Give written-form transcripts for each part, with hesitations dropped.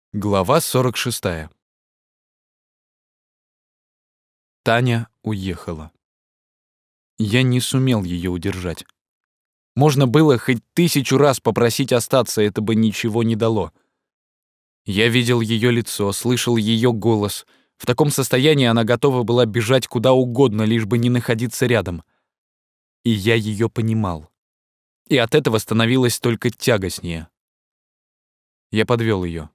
Глава 46. Таня уехала. Я не сумел ее удержать. Можно было хоть 1000 раз попросить остаться, это бы ничего не дало. Я видел ее лицо, слышал ее голос. В таком состоянии она готова была бежать куда угодно, лишь бы не находиться рядом. И я ее понимал. И от этого становилось только тягостнее. Я подвел ее.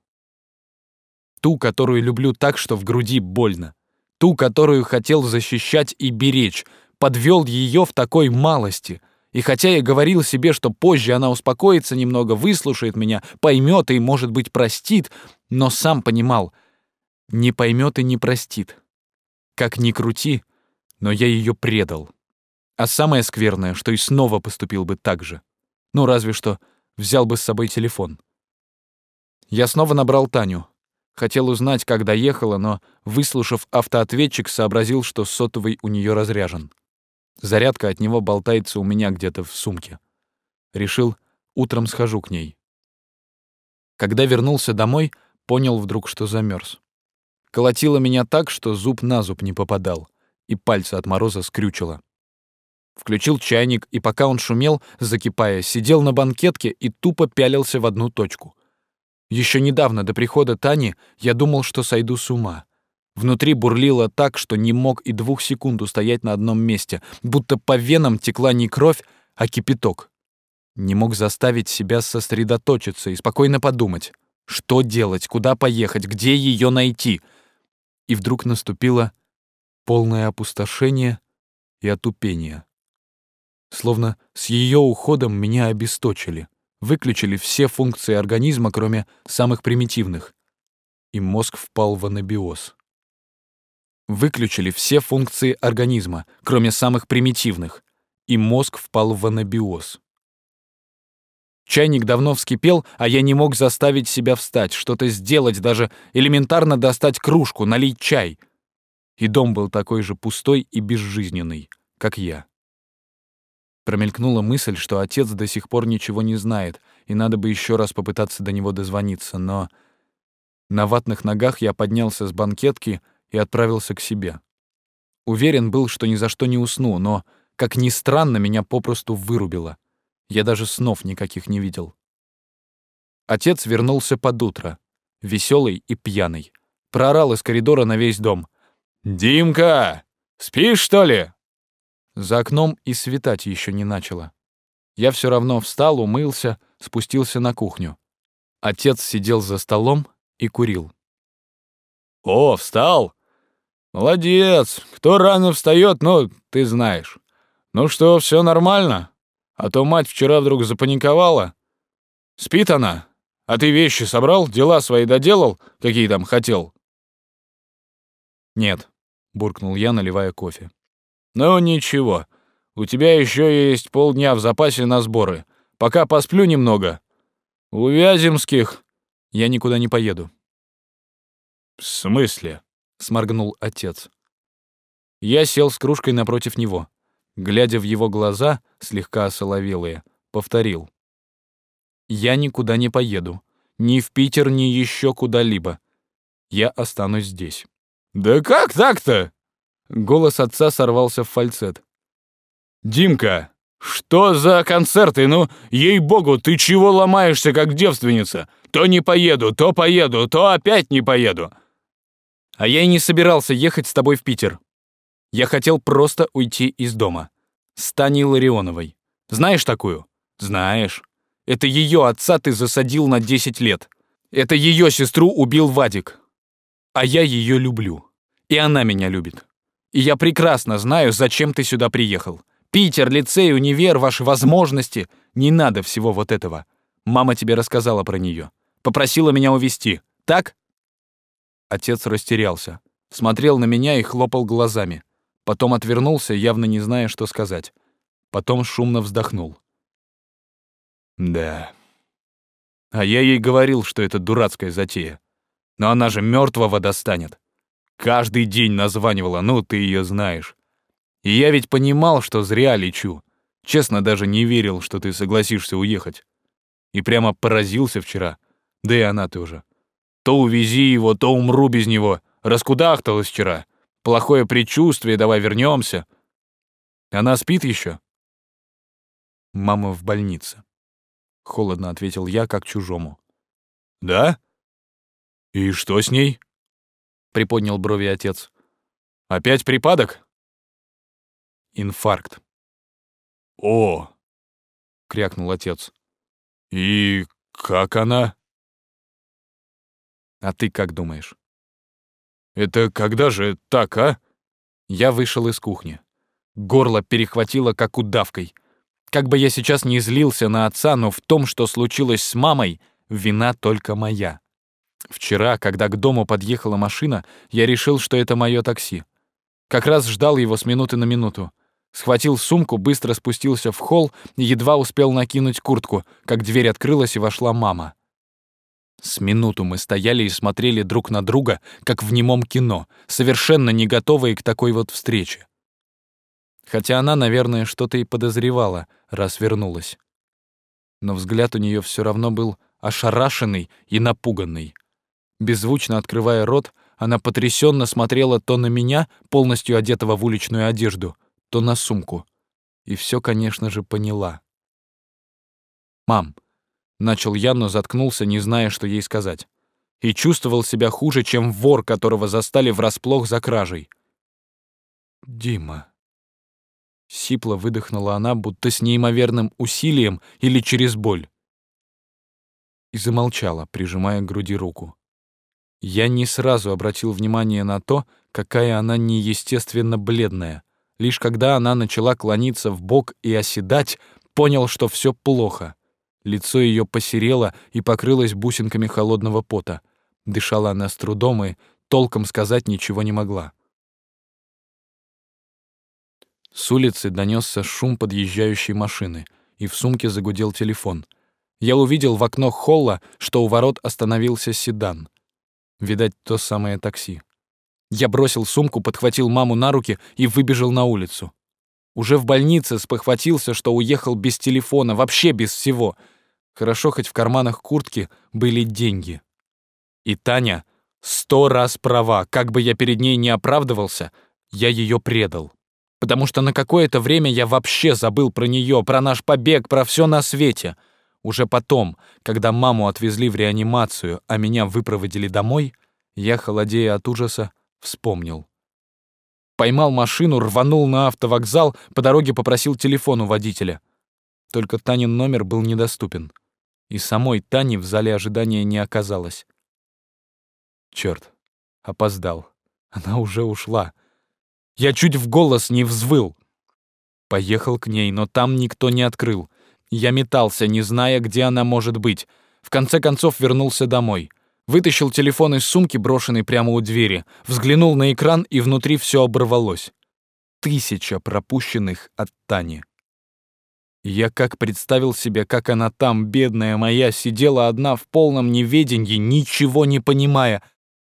Ту, которую люблю так, что в груди больно. Ту, которую хотел защищать и беречь. Подвел ее в такой малости. И хотя я говорил себе, что позже она успокоится немного, выслушает меня, поймет и, может быть, простит, но сам понимал, не поймет и не простит. Как ни крути, но я ее предал. А самое скверное, что и снова поступил бы так же. Ну, разве что взял бы с собой телефон. Я снова набрал Таню. Хотел узнать, как доехала, но, выслушав автоответчик, сообразил, что сотовый у нее разряжен. Зарядка от него болтается у меня где-то в сумке. Решил, утром схожу к ней. Когда вернулся домой, понял вдруг, что замерз. Колотило меня так, что зуб на зуб не попадал, и пальцы от мороза скрючило. Включил чайник, и пока он шумел, закипая, сидел на банкетке и тупо пялился в одну точку. Еще недавно, до прихода Тани, я думал, что сойду с ума. Внутри бурлило так, что не мог и 2 секунд устоять на одном месте, будто по венам текла не кровь, а кипяток. Не мог заставить себя сосредоточиться и спокойно подумать, что делать, куда поехать, где ее найти. И вдруг наступило полное опустошение и отупение. Словно с ее уходом меня обесточили. Выключили все функции организма, кроме самых примитивных, и мозг впал в анабиоз. Выключили все функции организма, кроме самых примитивных, и мозг впал в анабиоз. Чайник давно вскипел, а я не мог заставить себя встать, что-то сделать, даже элементарно достать кружку, налить чай. И дом был такой же пустой и безжизненный, как я. Промелькнула мысль, что отец до сих пор ничего не знает, и надо бы еще раз попытаться до него дозвониться, но... На ватных ногах я поднялся с банкетки и отправился к себе. Уверен был, что ни за что не усну, но, как ни странно, меня попросту вырубило. Я даже снов никаких не видел. Отец вернулся под утро, веселый и пьяный. Проорал из коридора на весь дом. «Димка, спишь, что ли?» За окном и светать еще не начало. Я все равно встал, умылся, спустился на кухню. Отец сидел за столом и курил. «О, встал? Молодец! Кто рано встает, ну, ты знаешь. Ну что, все нормально? А то мать вчера вдруг запаниковала. Спит она? А ты вещи собрал, дела свои доделал, какие там хотел?» «Нет», — буркнул я, наливая кофе. «Ну ничего, у тебя еще есть полдня в запасе на сборы. Пока посплю немного. У Вяземских я никуда не поеду». «В смысле?» — сморгнул отец. Я сел с кружкой напротив него. Глядя в его глаза, слегка осоловелые, повторил. «Я никуда не поеду. Ни в Питер, ни еще куда-либо. Я останусь здесь». «Да как так-то?» Голос отца сорвался в фальцет. «Димка, что за концерты? Ну, ей-богу, ты чего ломаешься, как девственница? То не поеду, то поеду, то опять не поеду». «А я и не собирался ехать с тобой в Питер. Я хотел просто уйти из дома. С Таней Ларионовой. Знаешь такую?» «Знаешь. Это ее отца ты засадил на 10 лет. Это ее сестру убил Вадик. А я ее люблю. И она меня любит. И я прекрасно знаю, зачем ты сюда приехал. Питер, лицей, универ, ваши возможности. Не надо всего вот этого. Мама тебе рассказала про нее. Попросила меня увезти. Так?» Отец растерялся. Смотрел на меня и хлопал глазами. Потом отвернулся, явно не зная, что сказать. Потом шумно вздохнул. «Да. А я ей говорил, что это дурацкая затея. Но она же мертвого достанет. Каждый день названивала, ну, ты ее знаешь. И я ведь понимал, что зря лечу. Честно, даже не верил, что ты согласишься уехать. И прямо поразился вчера. Да и она тоже. То увези его, то умру без него. Раскудахталась вчера. Плохое предчувствие, давай вернемся. Она спит еще? Мама в больнице. Холодно ответил я, как чужому. Да? И что с ней? Приподнял брови отец. Опять припадок? Инфаркт. О! Крякнул отец. И как она? А ты как думаешь? Это когда же так, а? Я вышел из кухни. Горло перехватило, как удавкой. Как бы я сейчас не злился на отца, но в том, что случилось с мамой, вина только моя. Вчера, когда к дому подъехала машина, я решил, что это мое такси. Как раз ждал его с минуты на минуту. Схватил сумку, быстро спустился в холл и едва успел накинуть куртку, как дверь открылась и вошла мама. С минуту мы стояли и смотрели друг на друга, как в немом кино, совершенно не готовые к такой вот встрече. Хотя она, наверное, что-то и подозревала, раз вернулась. Но взгляд у нее все равно был ошарашенный и напуганный. Беззвучно открывая рот, она потрясенно смотрела то на меня, полностью одетого в уличную одежду, то на сумку. И все, конечно же, поняла. «Мам», — начал я, но заткнулся, не зная, что ей сказать. И чувствовал себя хуже, чем вор, которого застали врасплох за кражей. «Дима», — сипло выдохнула она, будто с неимоверным усилием или через боль. И замолчала, прижимая к груди руку. Я не сразу обратил внимание на то, какая она неестественно бледная. Лишь когда она начала клониться вбок и оседать, понял, что все плохо. Лицо ее посерело и покрылось бусинками холодного пота. Дышала она с трудом и толком сказать ничего не могла. С улицы донесся шум подъезжающей машины, и в сумке загудел телефон. Я увидел в окно холла, что у ворот остановился седан. Видать, то самое такси. Я бросил сумку, подхватил маму на руки и выбежал на улицу. Уже в больнице спохватился, что уехал без телефона, вообще без всего. Хорошо, хоть в карманах куртки были деньги. И Таня 100 раз права, как бы я перед ней не оправдывался, я ее предал. Потому что на какое-то время я вообще забыл про нее, про наш побег, про все на свете. Уже потом, когда маму отвезли в реанимацию, а меня выпроводили домой, я, холодея от ужаса, вспомнил. Поймал машину, рванул на автовокзал, по дороге попросил телефон у водителя. Только Танин номер был недоступен. И самой Тани в зале ожидания не оказалось. Черт, опоздал. Она уже ушла. Я чуть в голос не взвыл. Поехал к ней, но там никто не открыл. Я метался, не зная, где она может быть. В конце концов вернулся домой. Вытащил телефон из сумки, брошенной прямо у двери, взглянул на экран, и внутри все оборвалось. 1000 пропущенных от Тани. Я как представил себе, как она там, бедная моя, сидела одна в полном неведении, ничего не понимая.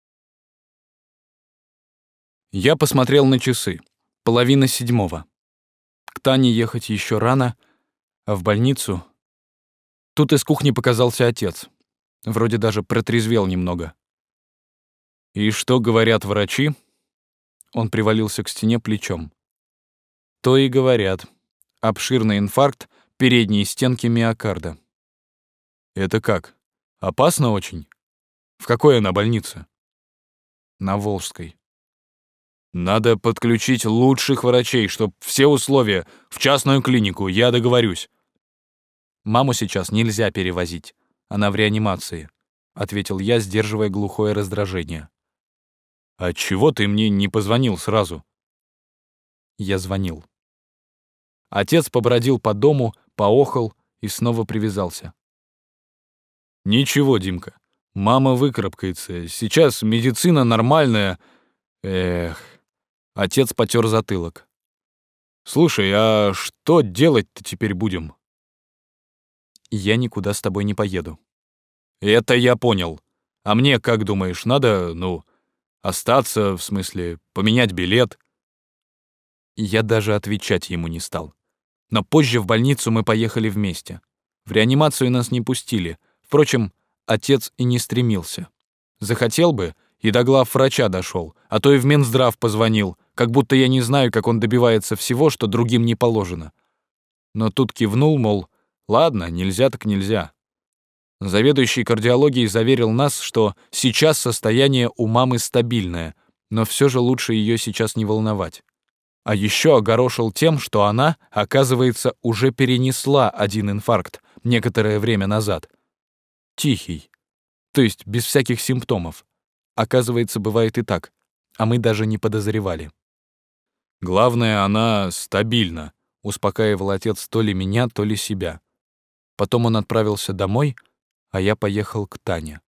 Я посмотрел на часы. 6:30. К Тане ехать еще рано, а в больницу... Тут из кухни показался отец. Вроде даже протрезвел немного. «И что говорят врачи?» Он привалился к стене плечом. «То и говорят. Обширный инфаркт передней стенки миокарда». «Это как? Опасно очень? В какой она больнице?» «На Волжской». «Надо подключить лучших врачей, чтоб все условия, в частную клинику, я договорюсь». «Маму сейчас нельзя перевозить. Она в реанимации», — ответил я, сдерживая глухое раздражение. «Отчего ты мне не позвонил сразу?» Я звонил. Отец побродил по дому, поохал и снова привязался. «Ничего, Димка, мама выкарабкается. Сейчас медицина нормальная. Эх...» Отец потер затылок. «Слушай, а что делать-то теперь будем?» «Я никуда с тобой не поеду». «Это я понял. А мне, как думаешь, надо, остаться, в смысле, поменять билет?» Я даже отвечать ему не стал. Но позже в больницу мы поехали вместе. В реанимацию нас не пустили. Впрочем, отец и не стремился. Захотел бы, и до главврача дошел, а то и в Минздрав позвонил, как будто я не знаю, как он добивается всего, что другим не положено. Но тут кивнул, мол, ладно, нельзя так нельзя. Заведующий кардиологией заверил нас, что сейчас состояние у мамы стабильное, но все же лучше ее сейчас не волновать. А еще огорошил тем, что она, оказывается, уже перенесла один инфаркт некоторое время назад. Тихий, то есть без всяких симптомов. Оказывается, бывает и так, а мы даже не подозревали. «Главное, она стабильна», — успокаивал отец то ли меня, то ли себя. Потом он отправился домой, а я поехал к Тане.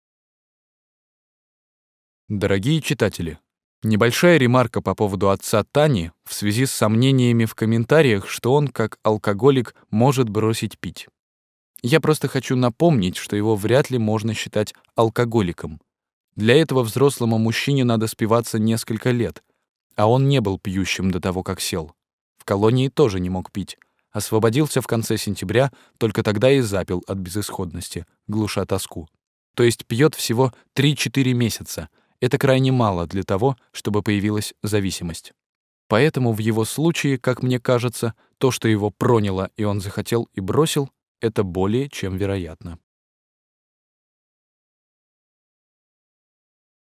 Дорогие читатели, небольшая ремарка по поводу отца Тани в связи с сомнениями в комментариях, что он, как алкоголик, может бросить пить. Я просто хочу напомнить, что его вряд ли можно считать алкоголиком. Для этого взрослому мужчине надо спиваться несколько лет, а он не был пьющим до того, как сел. В колонии тоже не мог пить. Освободился в конце сентября, только тогда и запил от безысходности, глуша тоску. То есть пьет всего 3-4 месяца. Это крайне мало для того, чтобы появилась зависимость. Поэтому в его случае, как мне кажется, то, что его проняло и он захотел и бросил, это более чем вероятно.